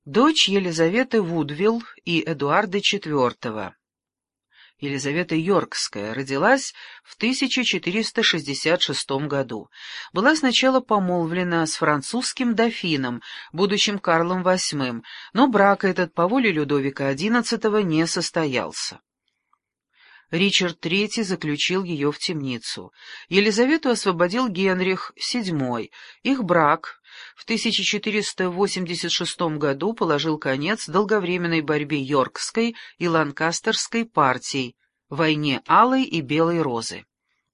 Дочь Елизаветы Вудвилл и Эдуарда IV. Елизавета Йоркская родилась в 1466 году. Была сначала помолвлена с французским дофином, будущим Карлом VIII, но брак этот по воле Людовика XI не состоялся. Ричард III заключил ее в темницу. Елизавету освободил Генрих VII. Их брак в 1486 году положил конец долговременной борьбе Йоркской и Ланкастерской партий, войне Алой и Белой Розы.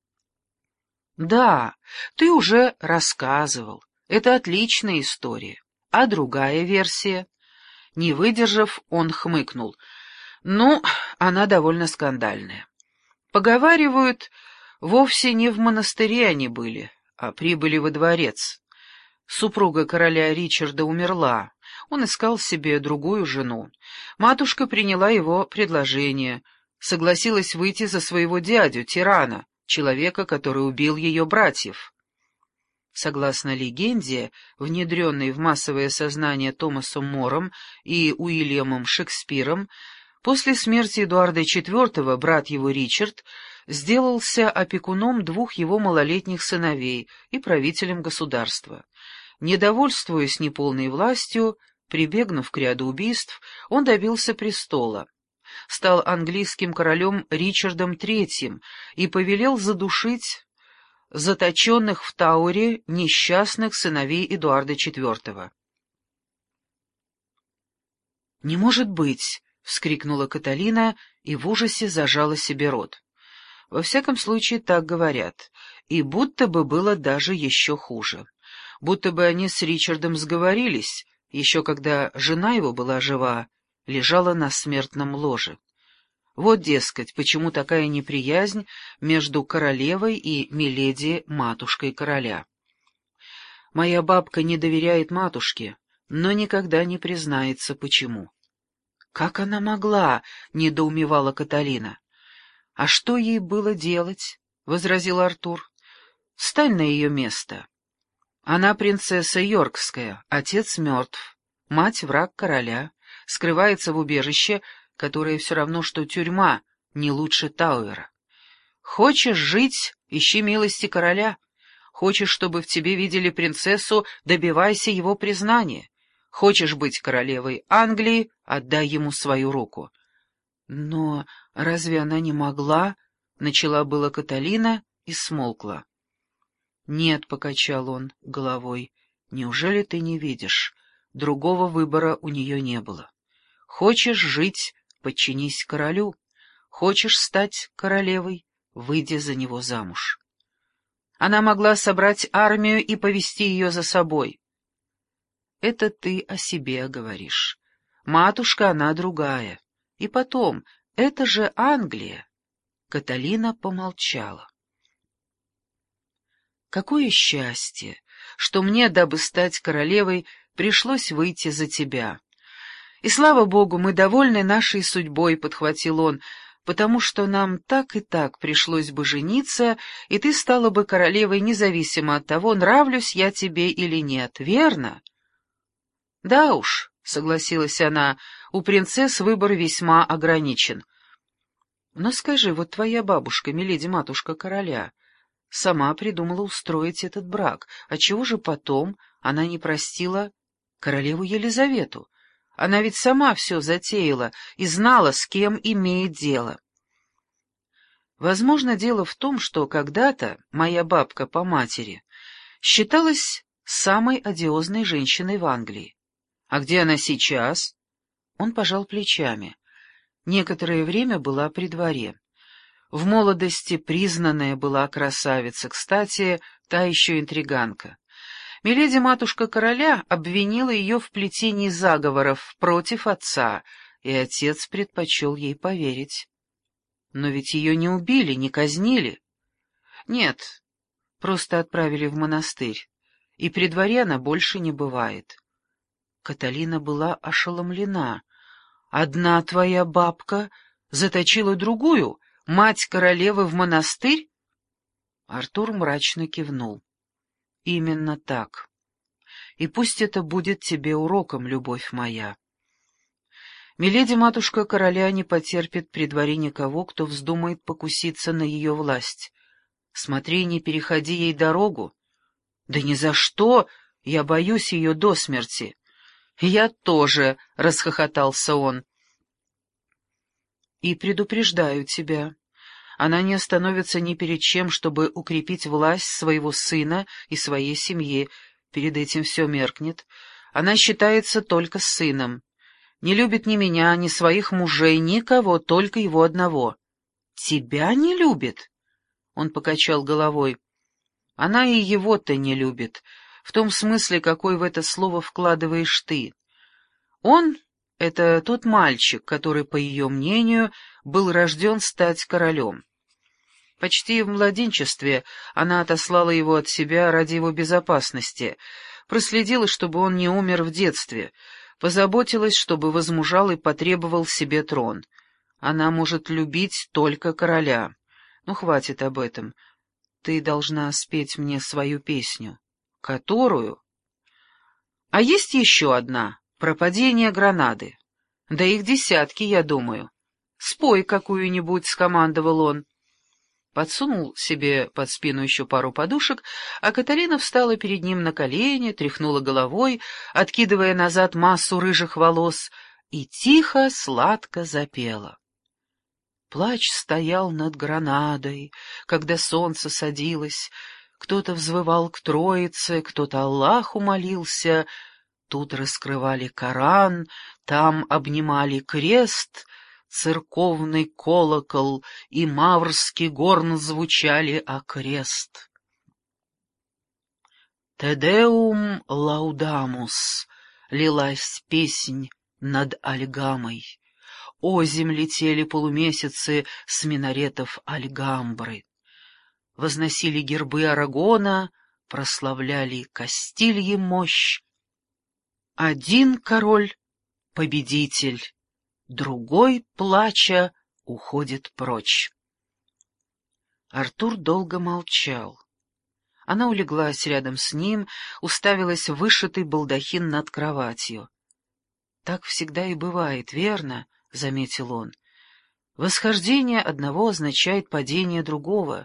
Да, ты уже рассказывал. Это отличная история. А другая версия? Не выдержав, он хмыкнул. Ну, она довольно скандальная. Поговаривают, вовсе не в монастыре они были, а прибыли во дворец. Супруга короля Ричарда умерла, он искал себе другую жену. Матушка приняла его предложение, согласилась выйти за своего дядю, тирана, человека, который убил ее братьев. Согласно легенде, внедренной в массовое сознание Томасом Мором и Уильямом Шекспиром, после смерти Эдуарда IV брат его Ричард сделался опекуном двух его малолетних сыновей и правителем государства. Недовольствуясь неполной властью, прибегнув к ряду убийств, он добился престола, стал английским королем Ричардом III и повелел задушить заточенных в Тауэре несчастных сыновей Эдуарда IV. «Не может быть!» — вскрикнула Каталина и в ужасе зажала себе рот. Во всяком случае, так говорят, и будто бы было даже еще хуже. Будто бы они с Ричардом сговорились, еще когда жена его была жива, лежала на смертном ложе. Вот, дескать, почему такая неприязнь между королевой и миледи матушкой короля. Моя бабка не доверяет матушке, но никогда не признается, почему. «Как она могла?» — недоумевала Каталина. «А что ей было делать?» — возразил Артур. «Встань на ее место. Она принцесса Йоркская, отец мертв, мать враг короля, скрывается в убежище, которое все равно, что тюрьма, не лучше Тауэра. Хочешь жить — ищи милости короля. Хочешь, чтобы в тебе видели принцессу — добивайся его признания. Хочешь быть королевой Англии — отдай ему свою руку». «Но разве она не могла?» — начала была Каталина и смолкла. «Нет», — покачал он головой, — «неужели ты не видишь? Другого выбора у нее не было. Хочешь жить — подчинись королю. Хочешь стать королевой — выйди за него замуж». Она могла собрать армию и повести ее за собой. «Это ты о себе говоришь. Матушка, она другая. И потом, это же Англия». Каталина помолчала. «Какое счастье, что мне, дабы стать королевой, пришлось выйти за тебя. И, слава богу, мы довольны нашей судьбой», — подхватил он, «потому что нам так и так пришлось бы жениться, и ты стала бы королевой независимо от того, нравлюсь я тебе или нет, верно?» «Да уж», — согласилась она, — «у принцесс выбор весьма ограничен». «Но скажи, вот твоя бабушка, миледи-матушка короля, сама придумала устроить этот брак, отчего же потом она не простила королеву Елизавету? Она ведь сама все затеяла и знала, с кем имеет дело». Возможно, дело в том, что когда-то моя бабка по матери считалась самой одиозной женщиной в Англии. А где она сейчас? Он пожал плечами. Некоторое время была при дворе. В молодости признанная была красавица, кстати, та еще интриганка. Миледи-матушка короля обвинила ее в плетении заговоров против отца, и отец предпочел ей поверить. Но ведь ее не убили, не казнили. Нет, просто отправили в монастырь, и при дворе она больше не бывает. Каталина была ошеломлена. «Одна твоя бабка заточила другую, мать королевы, в монастырь?» Артур мрачно кивнул. «Именно так. и пусть это будет тебе уроком, любовь моя. Миледи матушка короля не потерпит при дворе никого, кто вздумает покуситься на ее власть. Смотри, не переходи ей дорогу. Да ни за что, я боюсь ее до смерти. Я тоже, — расхохотался он. И предупреждаю тебя, она не остановится ни перед чем, чтобы укрепить власть своего сына и своей семьи. Перед этим все меркнет. Она считается только сыном. Не любит ни меня, ни своих мужей, никого, только его одного. Тебя не любит? Он покачал головой. Она и его-то не любит, в том смысле, какой в это слово вкладываешь ты. Он — это тот мальчик, который, по ее мнению, был рожден стать королем. Почти в младенчестве она отослала его от себя ради его безопасности, проследила, чтобы он не умер в детстве, позаботилась, чтобы возмужал и потребовал себе трон. Она может любить только короля. Ну, хватит об этом. Ты должна спеть мне свою песню. Которую? А есть еще одна, про падение Гранады. Да их десятки, я думаю. Спой какую-нибудь, — скомандовал он. Подсунул себе под спину еще пару подушек, а Каталина встала перед ним на колени, тряхнула головой, откидывая назад массу рыжих волос, и тихо, сладко запела. Плач стоял над Гранадой, когда солнце садилось, кто-то взвывал к Троице, кто-то Аллаху молился, тут раскрывали Коран, там обнимали крест, церковный колокол и маврский горн звучали окрест. «Тедеум лаудамус» лилась песнь над Альгамой. Озимь летели полумесяцы с минаретов Альгамбры. Возносили гербы Арагона, прославляли Кастильи мощь. Один король — победитель, другой, плача, уходит прочь. Артур долго молчал. Она улеглась рядом с ним, уставилась в вышитый балдахин над кроватью. «Так всегда и бывает, верно?» — заметил он. «Восхождение одного означает падение другого.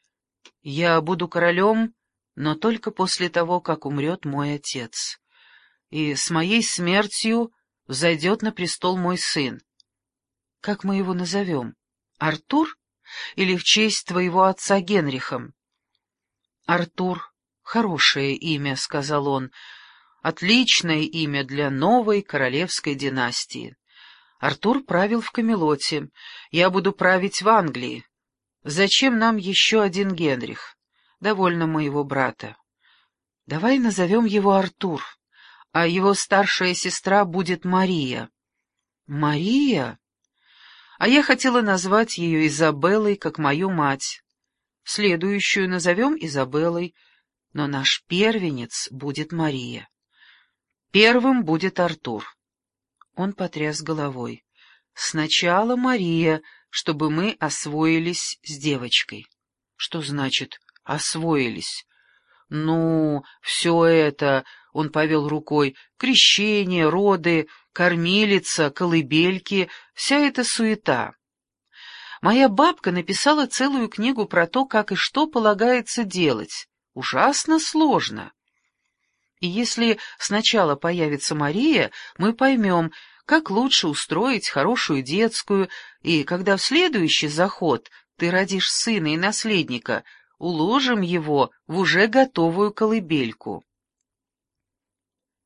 Я буду королем, но только после того, как умрет мой отец. И с моей смертью взойдет на престол мой сын. Как мы его назовем? Артур? Или в честь твоего отца Генрихом?» «Артур — хорошее имя», — сказал он, — «отличное имя для новой королевской династии. Артур правил в Камелоте, я буду править в Англии. Зачем нам еще один Генрих? Довольно моего брата. Давай назовем его Артур, а его старшая сестра будет Мария». «Мария? А я хотела назвать ее Изабеллой, как мою мать. Следующую назовем Изабеллой, но наш первенец будет Мария. Первым будет Артур». Он потряс головой. «Сначала Мария, чтобы мы освоились с девочкой». «Что значит «освоились»?» «Ну, все это...» — он повел рукой. «Крещение, роды, кормилица, колыбельки — вся эта суета. Моя бабка написала целую книгу про то, как и что полагается делать. Ужасно сложно. И если сначала появится Мария, мы поймем, как лучше устроить хорошую детскую, и когда в следующий заход ты родишь сына и наследника, уложим его в уже готовую колыбельку».